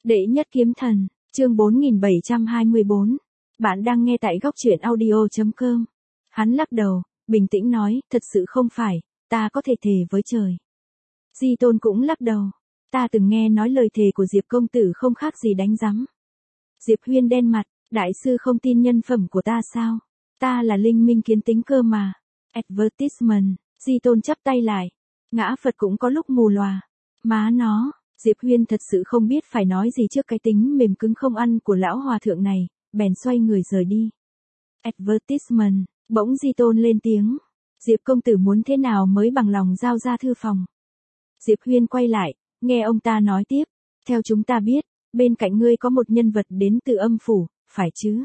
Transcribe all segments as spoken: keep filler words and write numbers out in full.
Đệ nhất kiếm thần, chương bốn nghìn bảy trăm hai mươi bốn. Bạn đang nghe tại góc truyện audio chấm com. Hắn lắc đầu, bình tĩnh nói, thật sự không phải, ta có thể thề với trời. Di Tôn cũng lắc đầu, ta từng nghe nói lời thề của Diệp công tử không khác gì đánh rắm. Diệp Huyên đen mặt, đại sư không tin nhân phẩm của ta sao? Ta là linh minh kiến tính cơ mà. Advertisement, Di Tôn chắp tay lại. Ngã Phật cũng có lúc mù lòa. Má nó, Diệp Huyên thật sự không biết phải nói gì trước cái tính mềm cứng không ăn của lão hòa thượng này, bèn xoay người rời đi. Advertisement, bỗng Di Tôn lên tiếng. Diệp công tử muốn thế nào mới bằng lòng giao ra thư phòng? Diệp Huyên quay lại, nghe ông ta nói tiếp. Theo chúng ta biết, bên cạnh ngươi có một nhân vật đến từ âm phủ, phải chứ?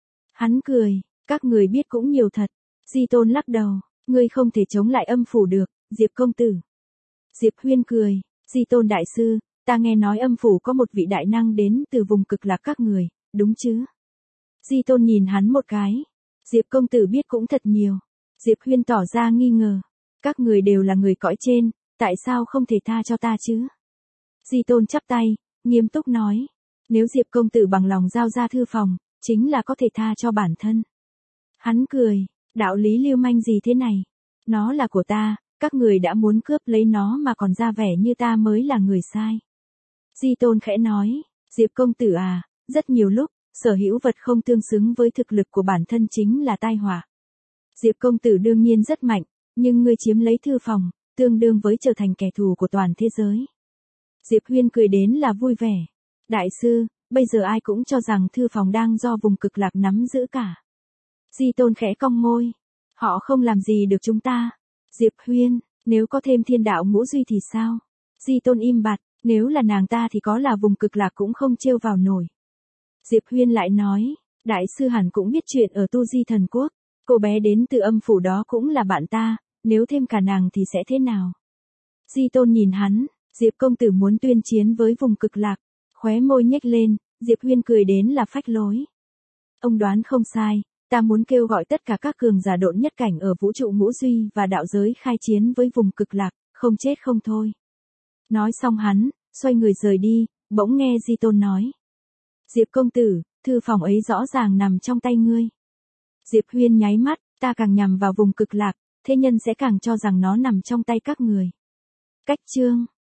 Hắn cười, các người biết cũng nhiều thật. Di Tôn lắc đầu, ngươi không thể chống lại âm phủ được, Diệp công tử. Diệp Huyên cười, Di Tôn đại sư, ta nghe nói âm phủ có một vị đại năng đến từ vùng cực lạc các người, đúng chứ? Di Tôn nhìn hắn một cái. Diệp công tử biết cũng thật nhiều. Diệp Huyên tỏ ra nghi ngờ. Các người đều là người cõi trên, tại sao không thể tha cho ta chứ? Di Tôn chắp tay, nghiêm túc nói. Nếu Diệp công tử bằng lòng giao ra thư phòng, chính là có thể tha cho bản thân. Hắn cười, đạo lý lưu manh gì thế này? Nó là của ta, các người đã muốn cướp lấy nó mà còn ra vẻ như ta mới là người sai. Di Tôn khẽ nói, Diệp công tử à, rất nhiều lúc, sở hữu vật không tương xứng với thực lực của bản thân chính là tai họa. Diệp công tử đương nhiên rất mạnh, nhưng ngươi chiếm lấy thư phòng, tương đương với trở thành kẻ thù của toàn thế giới. Diệp Huyên cười đến là vui vẻ. Đại sư, bây giờ ai cũng cho rằng thư phòng đang do vùng cực lạc nắm giữ cả. Di Tôn khẽ cong môi. Họ không làm gì được chúng ta. Diệp Huyên, nếu có thêm thiên đạo ngũ duy thì sao? Di Tôn im bặt, nếu là nàng ta thì có là vùng cực lạc cũng không trêu vào nổi. Diệp Huyên lại nói, đại sư hẳn cũng biết chuyện ở Tu Di Thần Quốc. Cô bé đến từ âm phủ đó cũng là bạn ta, nếu thêm cả nàng thì sẽ thế nào? Di Tôn nhìn hắn, Diệp công tử muốn tuyên chiến với vùng cực lạc. Khóe môi nhếch lên, Diệp Huyên cười đến là phách lối. Ông đoán không sai, ta muốn kêu gọi tất cả các cường giả độn nhất cảnh ở vũ trụ ngũ duy và đạo giới khai chiến với vùng cực lạc, không chết không thôi. Nói xong hắn, xoay người rời đi, bỗng nghe Di Tôn nói. Diệp công tử, thư phòng ấy rõ ràng nằm trong tay ngươi. Diệp Huyên nháy mắt, ta càng nhằm vào vùng cực lạc, thế nhân sẽ càng cho rằng nó nằm trong tay các người. Cách chương